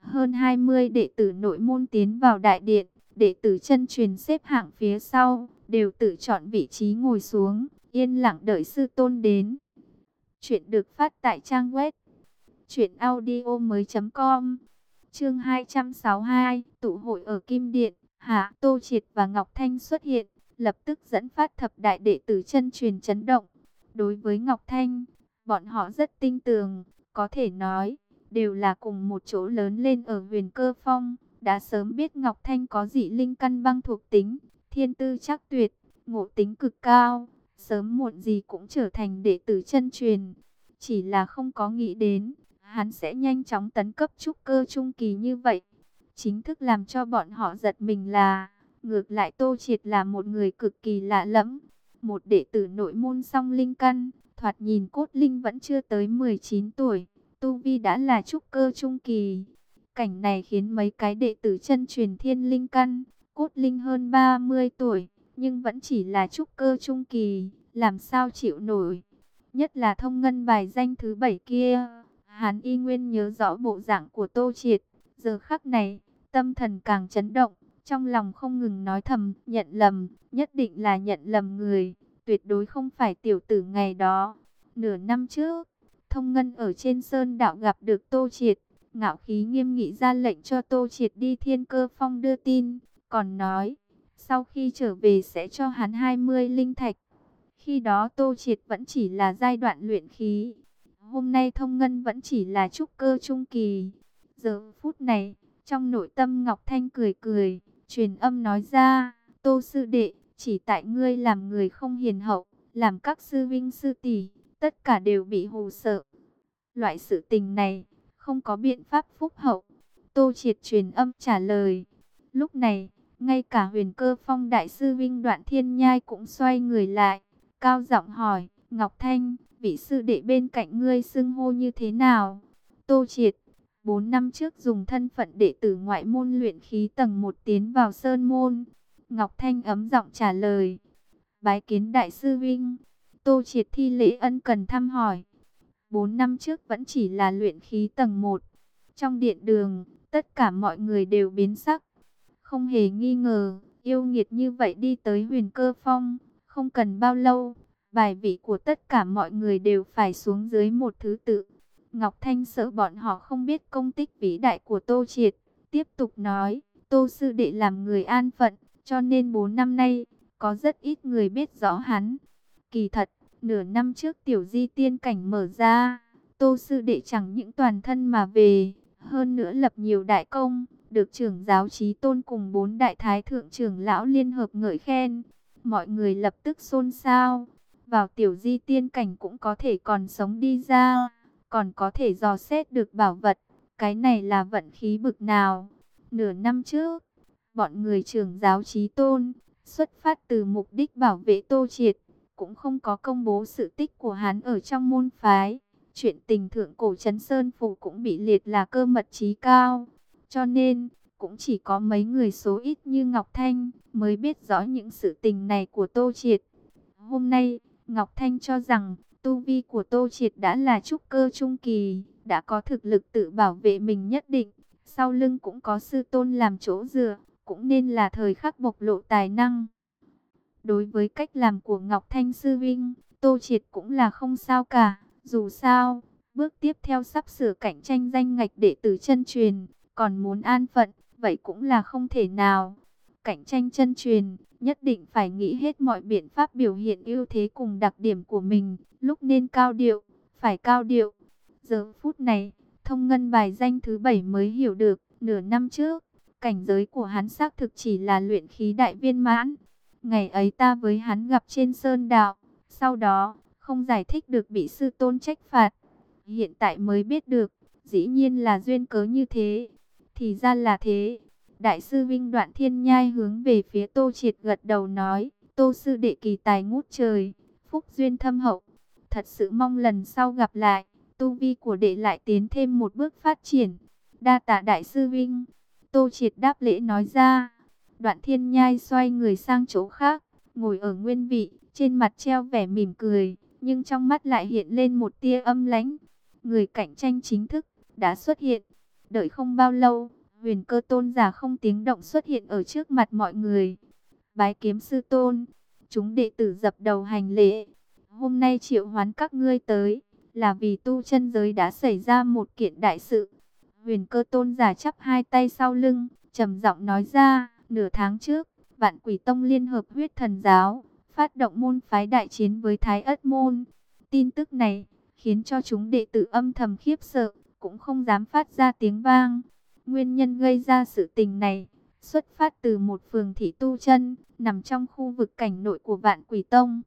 Hơn hai mươi đệ tử nội môn tiến vào đại điện, đệ tử chân truyền xếp hạng phía sau, đều tự chọn vị trí ngồi xuống, yên lặng đợi sư tôn đến. Chuyện được phát tại trang web truyện audio mới.com. Chương hai trăm sáu mươi hai, tụ hội ở Kim Điện. Hạ Tô Triệt và Ngọc Thanh xuất hiện, lập tức dẫn phát thập đại đệ tử chân truyền chấn động. Đối với Ngọc Thanh, bọn họ rất tin tưởng, có thể nói đều là cùng một chỗ lớn lên ở Huyền Cơ Phong, đã sớm biết Ngọc Thanh có dị linh căn băng thuộc tính, thiên tư chắc tuyệt, ngộ tính cực cao, sớm muộn gì cũng trở thành đệ tử chân truyền. Chỉ là không có nghĩ đến, hắn sẽ nhanh chóng tấn cấp trúc cơ trung kỳ như vậy. Chính thức làm cho bọn họ giật mình là, ngược lại Tô Triệt là một người cực kỳ lạ lẫm. Một đệ tử nội môn song linh căn, thoạt nhìn cốt linh vẫn chưa tới mười chín tuổi, tu vi đã là trúc cơ trung kỳ. Cảnh này khiến mấy cái đệ tử chân truyền thiên linh căn, cốt linh hơn ba mươi tuổi, nhưng vẫn chỉ là trúc cơ trung kỳ, làm sao chịu nổi. Nhất là thông ngân bài danh thứ bảy kia, hắn y nguyên nhớ rõ bộ dạng của Tô Triệt. Giờ khắc này, tâm thần càng chấn động, trong lòng không ngừng nói thầm, nhận lầm, nhất định là nhận lầm người, tuyệt đối không phải tiểu tử ngày đó. Nửa năm trước, thông ngân ở trên sơn đạo gặp được Tô Triệt, ngạo khí nghiêm nghị ra lệnh cho Tô Triệt đi Thiên Cơ Phong đưa tin, còn nói, sau khi trở về sẽ cho hắn hai mươi linh thạch. Khi đó Tô Triệt vẫn chỉ là giai đoạn luyện khí, hôm nay thông ngân vẫn chỉ là trúc cơ trung kỳ. Giờ phút này, trong nội tâm Ngọc Thanh cười cười, truyền âm nói ra, Tô sư đệ, chỉ tại ngươi làm người không hiền hậu, làm các sư vinh sư tỷ, tất cả đều bị hù sợ. Loại sự tình này, không có biện pháp phúc hậu. Tô Triệt truyền âm trả lời. Lúc này, ngay cả Huyền Cơ Phong đại sư vinh Đoạn Thiên Nhai cũng xoay người lại, cao giọng hỏi, Ngọc Thanh, vị sư đệ bên cạnh ngươi xưng hô như thế nào? Tô Triệt, bốn năm trước dùng thân phận đệ tử ngoại môn luyện khí tầng một tiến vào sơn môn. Ngọc Thanh ấm giọng trả lời, bái kiến đại sư vinh. Tô Triệt thi lễ ân cần thăm hỏi. Bốn năm trước vẫn chỉ là luyện khí tầng một. Trong điện đường, tất cả mọi người đều biến sắc. Không hề nghi ngờ, yêu nghiệt như vậy đi tới Huyền Cơ Phong. Không cần bao lâu, bài vị của tất cả mọi người đều phải xuống dưới một thứ tự. Ngọc Thanh sợ bọn họ không biết công tích vĩ đại của Tô Triệt. Tiếp tục nói, Tô sư đệ làm người an phận, cho nên bốn năm nay, có rất ít người biết rõ hắn. Kỳ thật, nửa năm trước tiểu di tiên cảnh mở ra, Tô sư đệ chẳng những toàn thân mà về, hơn nữa lập nhiều đại công, được trưởng giáo Chí Tôn cùng bốn đại thái thượng trưởng lão liên hợp ngợi khen. Mọi người lập tức xôn xao, vào tiểu di tiên cảnh cũng có thể còn sống đi ra, còn có thể dò xét được bảo vật, cái này là vận khí bực nào. Nửa năm trước, bọn người trưởng giáo Chí Tôn, xuất phát từ mục đích bảo vệ Tô Triệt, cũng không có công bố sự tích của hắn ở trong môn phái. Chuyện tình thượng cổ Trấn Sơn Phủ cũng bị liệt là cơ mật chí cao, cho nên cũng chỉ có mấy người số ít như Ngọc Thanh mới biết rõ những sự tình này của Tô Triệt. Hôm nay, Ngọc Thanh cho rằng tu vi của Tô Triệt đã là trúc cơ trung kỳ, đã có thực lực tự bảo vệ mình nhất định, sau lưng cũng có sư tôn làm chỗ dựa, cũng nên là thời khắc bộc lộ tài năng. Đối với cách làm của Ngọc Thanh sư vinh, Tô Triệt cũng là không sao cả. Dù sao, bước tiếp theo sắp sửa cạnh tranh danh ngạch đệ tử chân truyền, còn muốn an phận, vậy cũng là không thể nào. Cạnh tranh chân truyền, nhất định phải nghĩ hết mọi biện pháp biểu hiện ưu thế cùng đặc điểm của mình, lúc nên cao điệu, phải cao điệu. Giờ phút này, thông ngân bài danh thứ bảy mới hiểu được, nửa năm trước, cảnh giới của hắn xác thực chỉ là luyện khí đại viên mãn. Ngày ấy ta với hắn gặp trên sơn đạo, sau đó, không giải thích được bị sư tôn trách phạt. Hiện tại mới biết được, dĩ nhiên là duyên cớ như thế. Thì ra là thế. Đại sư vinh Đoạn Thiên Nhai hướng về phía Tô Triệt gật đầu nói, Tô sư đệ kỳ tài ngút trời, phúc duyên thâm hậu. Thật sự mong lần sau gặp lại, tu vi của đệ lại tiến thêm một bước phát triển. Đa tạ đại sư vinh. Tô Triệt đáp lễ nói ra. Đoạn Thiên Nhai xoay người sang chỗ khác, ngồi ở nguyên vị, trên mặt treo vẻ mỉm cười, nhưng trong mắt lại hiện lên một tia âm lãnh. Người cạnh tranh chính thức đã xuất hiện. Đợi không bao lâu, Huyền Cơ tôn giả không tiếng động xuất hiện ở trước mặt mọi người. Bái kiếm sư tôn, chúng đệ tử dập đầu hành lễ. Hôm nay triệu hoán các ngươi tới, là vì tu chân giới đã xảy ra một kiện đại sự. Huyền Cơ tôn giả chắp hai tay sau lưng, trầm giọng nói ra, nửa tháng trước, Vạn Quỷ Tông liên hợp Huyết Thần Giáo, phát động môn phái đại chiến với Thái Ất Môn. Tin tức này khiến cho chúng đệ tử âm thầm khiếp sợ, cũng không dám phát ra tiếng vang. Nguyên nhân gây ra sự tình này xuất phát từ một phường thị tu chân nằm trong khu vực cảnh nội của Vạn Quỷ Tông.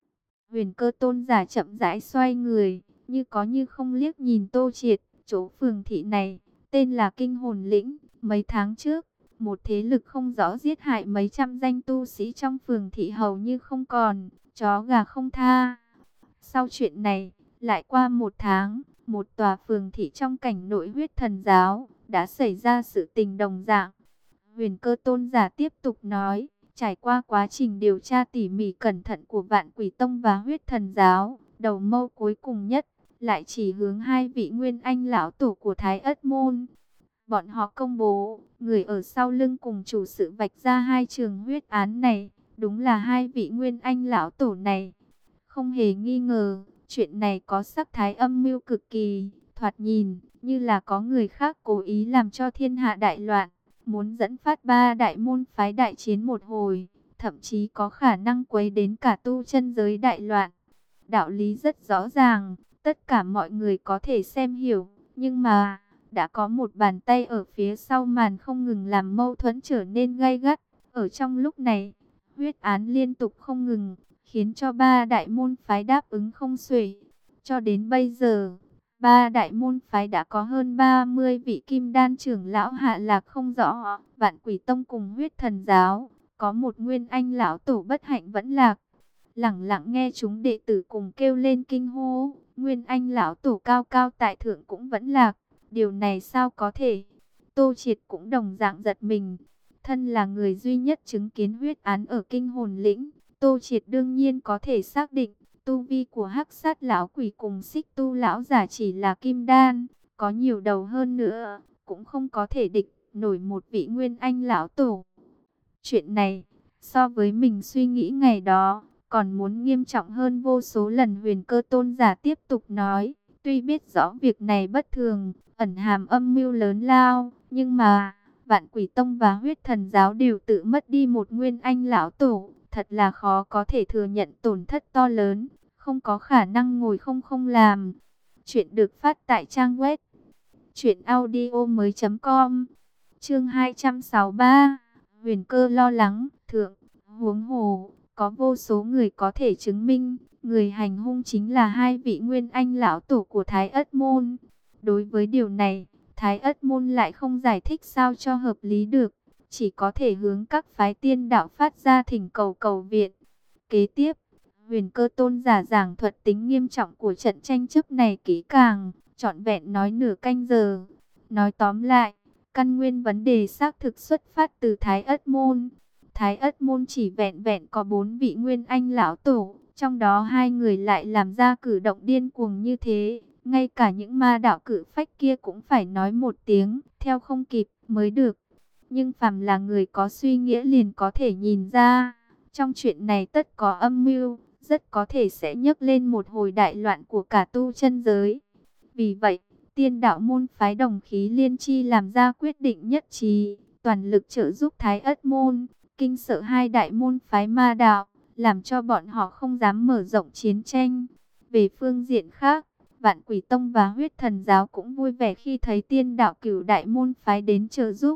Huyền Cơ tôn giả chậm rãi xoay người, như có như không liếc nhìn Tô Triệt. Chỗ phường thị này tên là Kinh Hồn Lĩnh. Mấy tháng trước, một thế lực không rõ giết hại mấy trăm danh tu sĩ trong phường thị hầu như không còn, chó gà không tha. Sau chuyện này, lại qua một tháng, một tòa phường thị trong cảnh nội Huyết Thần Giáo đã xảy ra sự tình đồng dạng. Huyền Cơ tôn giả tiếp tục nói, trải qua quá trình điều tra tỉ mỉ cẩn thận của Vạn Quỷ Tông và Huyết Thần Giáo, đầu mâu cuối cùng nhất lại chỉ hướng hai vị nguyên anh lão tổ của Thái Ất Môn. Bọn họ công bố, người ở sau lưng cùng chủ sự vạch ra hai trường huyết án này, đúng là hai vị nguyên anh lão tổ này. Không hề nghi ngờ, chuyện này có sắc thái âm mưu cực kỳ, thoạt nhìn như là có người khác cố ý làm cho thiên hạ đại loạn, muốn dẫn phát ba đại môn phái đại chiến một hồi, thậm chí có khả năng quấy đến cả tu chân giới đại loạn. Đạo lý rất rõ ràng, tất cả mọi người có thể xem hiểu, nhưng mà đã có một bàn tay ở phía sau màn không ngừng làm mâu thuẫn trở nên gay gắt. Ở trong lúc này, huyết án liên tục không ngừng, khiến cho ba đại môn phái đáp ứng không xuể. Cho đến bây giờ, ba đại môn phái đã có hơn ba mươi vị kim đan trưởng lão hạ lạc không rõ. Vạn Quỷ Tông cùng Huyết Thần Giáo, có một nguyên anh lão tổ bất hạnh vẫn lạc. Lẳng lặng nghe chúng đệ tử cùng kêu lên kinh hô, nguyên anh lão tổ cao cao tại thượng cũng vẫn lạc. Điều này sao có thể? Tô Triệt cũng đồng dạng giật mình. Thân là người duy nhất chứng kiến huyết án ở Kinh Hồn Lĩnh, Tô Triệt đương nhiên có thể xác định, tu vi của Hắc Sát lão quỷ cùng Xích Tu lão giả chỉ là kim đan, có nhiều đầu hơn nữa, cũng không có thể địch nổi một vị nguyên anh lão tổ. Chuyện này, so với mình suy nghĩ ngày đó, còn muốn nghiêm trọng hơn vô số lần. Huyền Cơ tôn giả tiếp tục nói, tuy biết rõ việc này bất thường, ẩn hàm âm mưu lớn lao, nhưng mà Vạn Quỷ Tông và Huyết Thần Giáo đều tự mất đi một nguyên anh lão tổ, thật là khó có thể thừa nhận tổn thất to lớn, không có khả năng ngồi không không làm. Chuyện được phát tại trang web truyện audio mới chấm com. Chương hai trăm sáu mươi ba. Huyền Cơ lo lắng, thượng, huống hồ có vô số người có thể chứng minh, người hành hung chính là hai vị nguyên anh lão tổ của Thái Ất Môn. Đối với điều này, Thái Ất Môn lại không giải thích sao cho hợp lý được, chỉ có thể hướng các phái tiên đạo phát ra thỉnh cầu cầu viện. Kế tiếp, Huyền Cơ tôn giả giảng thuật tính nghiêm trọng của trận tranh chấp này kỹ càng, trọn vẹn nói nửa canh giờ. Nói tóm lại, căn nguyên vấn đề xác thực xuất phát từ Thái Ất Môn. Thái Ất Môn chỉ vẹn vẹn có bốn vị nguyên anh lão tổ, trong đó hai người lại làm ra cử động điên cuồng như thế. Ngay cả những ma đạo cử phách kia cũng phải nói một tiếng, theo không kịp mới được. Nhưng phàm là người có suy nghĩa liền có thể nhìn ra, trong chuyện này tất có âm mưu, rất có thể sẽ nhấc lên một hồi đại loạn của cả tu chân giới. Vì vậy, tiên đạo môn phái đồng khí liên chi làm ra quyết định nhất trí, toàn lực trợ giúp Thái Ất Môn, kinh sợ hai đại môn phái ma đạo, làm cho bọn họ không dám mở rộng chiến tranh. Về phương diện khác, Vạn Quỷ Tông và Huyết Thần Giáo cũng vui vẻ khi thấy tiên đạo cửu đại môn phái đến trợ giúp.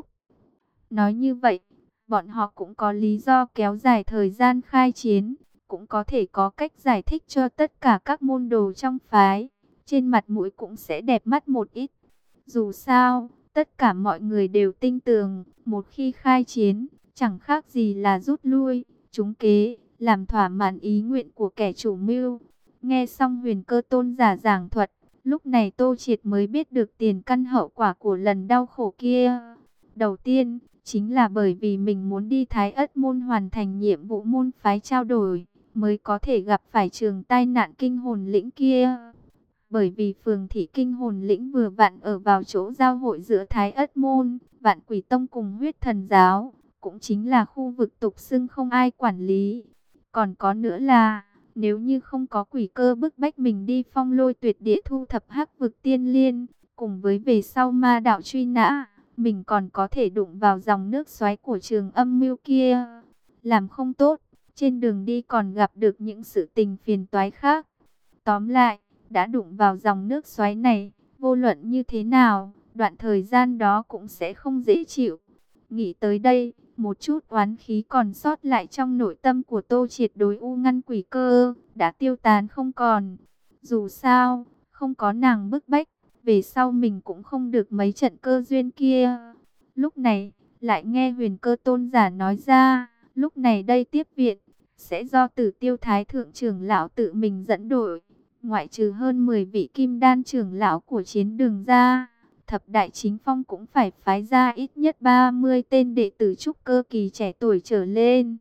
Nói như vậy, bọn họ cũng có lý do kéo dài thời gian khai chiến, cũng có thể có cách giải thích cho tất cả các môn đồ trong phái, trên mặt mũi cũng sẽ đẹp mắt một ít. Dù sao, tất cả mọi người đều tin tưởng, một khi khai chiến, chẳng khác gì là rút lui, trúng kế, làm thỏa mãn ý nguyện của kẻ chủ mưu. Nghe xong Huyền Cơ tôn giả giảng thuật, lúc này Tô Triệt mới biết được tiền căn hậu quả của lần đau khổ kia. Đầu tiên, chính là bởi vì mình muốn đi Thái Ất Môn hoàn thành nhiệm vụ môn phái trao đổi, mới có thể gặp phải trường tai nạn Kinh Hồn Lĩnh kia. Bởi vì phường Thị Kinh Hồn Lĩnh vừa vặn ở vào chỗ giao hội giữa Thái Ất Môn, Vạn Quỷ Tông cùng Huyết Thần Giáo, cũng chính là khu vực tục xưng không ai quản lý. Còn có nữa là, nếu như không có quỷ cơ bức bách mình đi Phong Lôi Tuyệt Địa thu thập hắc vực tiên liên, cùng với về sau ma đạo truy nã, mình còn có thể đụng vào dòng nước xoáy của trường âm mưu kia. Làm không tốt, trên đường đi còn gặp được những sự tình phiền toái khác. Tóm lại, đã đụng vào dòng nước xoáy này, vô luận như thế nào, đoạn thời gian đó cũng sẽ không dễ chịu. Nghĩ tới đây, một chút oán khí còn sót lại trong nội tâm của Tô Triệt đối U Ngăn Quỷ Cơ, đã tiêu tán không còn. Dù sao, không có nàng bức bách, về sau mình cũng không được mấy trận cơ duyên kia. Lúc này, lại nghe Huyền Cơ tôn giả nói ra, lúc này đây tiếp viện, sẽ do Tử Tiêu Thái Thượng trưởng lão tự mình dẫn đội. Ngoại trừ hơn mười vị kim đan trưởng lão của chiến đường ra, thập đại chính phong cũng phải phái ra ít nhất ba mươi tên đệ tử trúc cơ kỳ trẻ tuổi trở lên.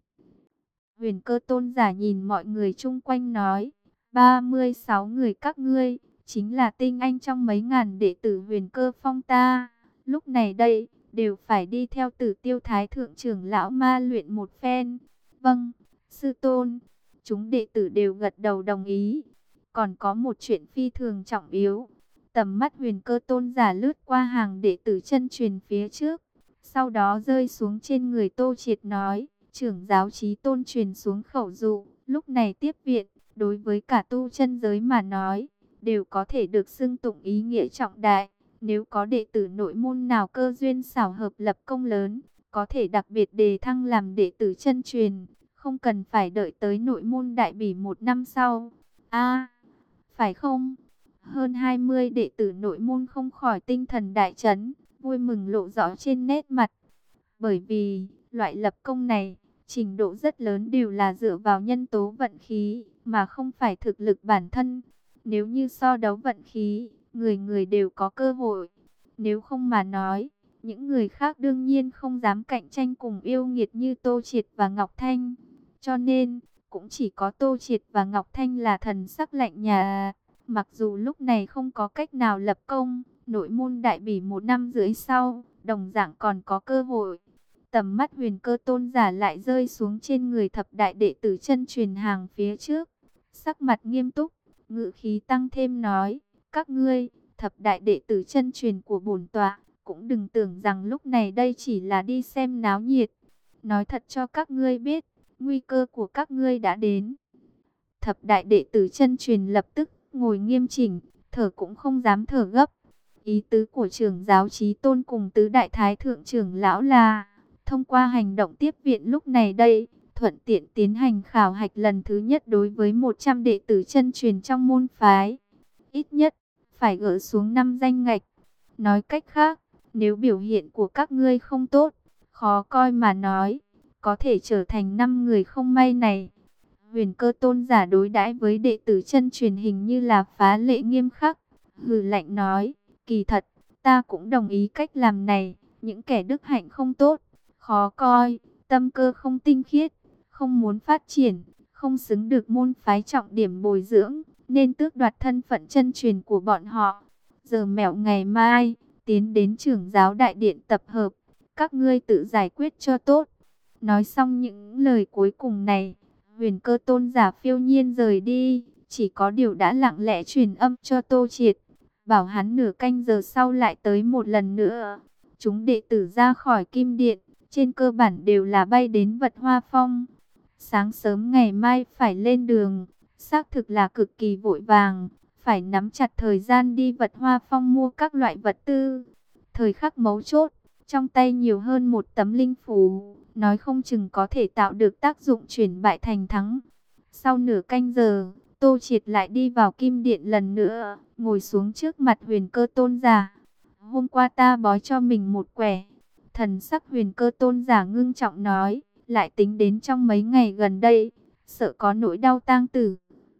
Huyền Cơ tôn giả nhìn mọi người chung quanh nói, ba mươi sáu người các ngươi, chính là tinh anh trong mấy ngàn đệ tử Huyền Cơ phong ta. Lúc này đây, đều phải đi theo Tử Tiêu Thái Thượng trưởng lão ma luyện một phen. Vâng, sư tôn, chúng đệ tử đều gật đầu đồng ý. Còn có một chuyện phi thường trọng yếu. Tầm mắt Huyền Cơ tôn giả lướt qua hàng đệ tử chân truyền phía trước, sau đó rơi xuống trên người Tô Triệt nói, trưởng giáo chí tôn truyền xuống khẩu dụ, lúc này tiếp viện, đối với cả tu chân giới mà nói, đều có thể được xưng tụng ý nghĩa trọng đại. Nếu có đệ tử nội môn nào cơ duyên xảo hợp lập công lớn, có thể đặc biệt đề thăng làm đệ tử chân truyền, không cần phải đợi tới nội môn đại bỉ một năm sau. A, phải không? Hơn hai mươi đệ tử nội môn không khỏi tinh thần đại chấn, vui mừng lộ rõ trên nét mặt. Bởi vì, loại lập công này, trình độ rất lớn đều là dựa vào nhân tố vận khí, mà không phải thực lực bản thân. Nếu như so đấu vận khí, người người đều có cơ hội. Nếu không mà nói, những người khác đương nhiên không dám cạnh tranh cùng yêu nghiệt như Tô Triệt và Ngọc Thanh. Cho nên, cũng chỉ có Tô Triệt và Ngọc Thanh là thần sắc lạnh nhà. Mặc dù lúc này không có cách nào lập công, nội môn đại bỉ một năm rưỡi sau, đồng dạng còn có cơ hội. Tầm mắt Huyền Cơ tôn giả lại rơi xuống trên người thập đại đệ tử chân truyền hàng phía trước. Sắc mặt nghiêm túc, ngữ khí tăng thêm nói, các ngươi, thập đại đệ tử chân truyền của bổn tọa, cũng đừng tưởng rằng lúc này đây chỉ là đi xem náo nhiệt. Nói thật cho các ngươi biết, nguy cơ của các ngươi đã đến. Thập đại đệ tử chân truyền lập tức ngồi nghiêm chỉnh, thở cũng không dám thở gấp. Ý tứ của trưởng giáo chí tôn cùng tứ đại thái thượng trưởng lão là, thông qua hành động tiếp viện lúc này đây, thuận tiện tiến hành khảo hạch lần thứ nhất đối với một trăm đệ tử chân truyền trong môn phái. Ít nhất, phải gỡ xuống năm danh ngạch. Nói cách khác, nếu biểu hiện của các ngươi không tốt, khó coi mà nói, có thể trở thành năm người không may này. Huyền Cơ tôn giả đối đãi với đệ tử chân truyền hình như là phá lệ nghiêm khắc, hừ lạnh nói, kỳ thật, ta cũng đồng ý cách làm này, những kẻ đức hạnh không tốt, khó coi, tâm cơ không tinh khiết, không muốn phát triển, không xứng được môn phái trọng điểm bồi dưỡng, nên tước đoạt thân phận chân truyền của bọn họ. Giờ mẹo ngày mai, tiến đến trưởng giáo đại điện tập hợp, các ngươi tự giải quyết cho tốt. Nói xong những lời cuối cùng này, Huyền Cơ tôn giả phiêu nhiên rời đi, chỉ có điều đã lặng lẽ truyền âm cho Tô Triệt, bảo hắn nửa canh giờ sau lại tới một lần nữa. Chúng đệ tử ra khỏi Kim Điện, trên cơ bản đều là bay đến Vật Hoa Phong. Sáng sớm ngày mai phải lên đường, xác thực là cực kỳ vội vàng, phải nắm chặt thời gian đi Vật Hoa Phong mua các loại vật tư. Thời khắc mấu chốt, trong tay nhiều hơn một tấm linh phù, nói không chừng có thể tạo được tác dụng chuyển bại thành thắng. Sau nửa canh giờ, Tô Triệt lại đi vào Kim Điện lần nữa, ngồi xuống trước mặt Huyền Cơ tôn giả. Hôm qua ta bói cho mình một quẻ. Thần sắc Huyền Cơ tôn giả ngưng trọng nói, lại tính đến trong mấy ngày gần đây, sợ có nỗi đau tang tử.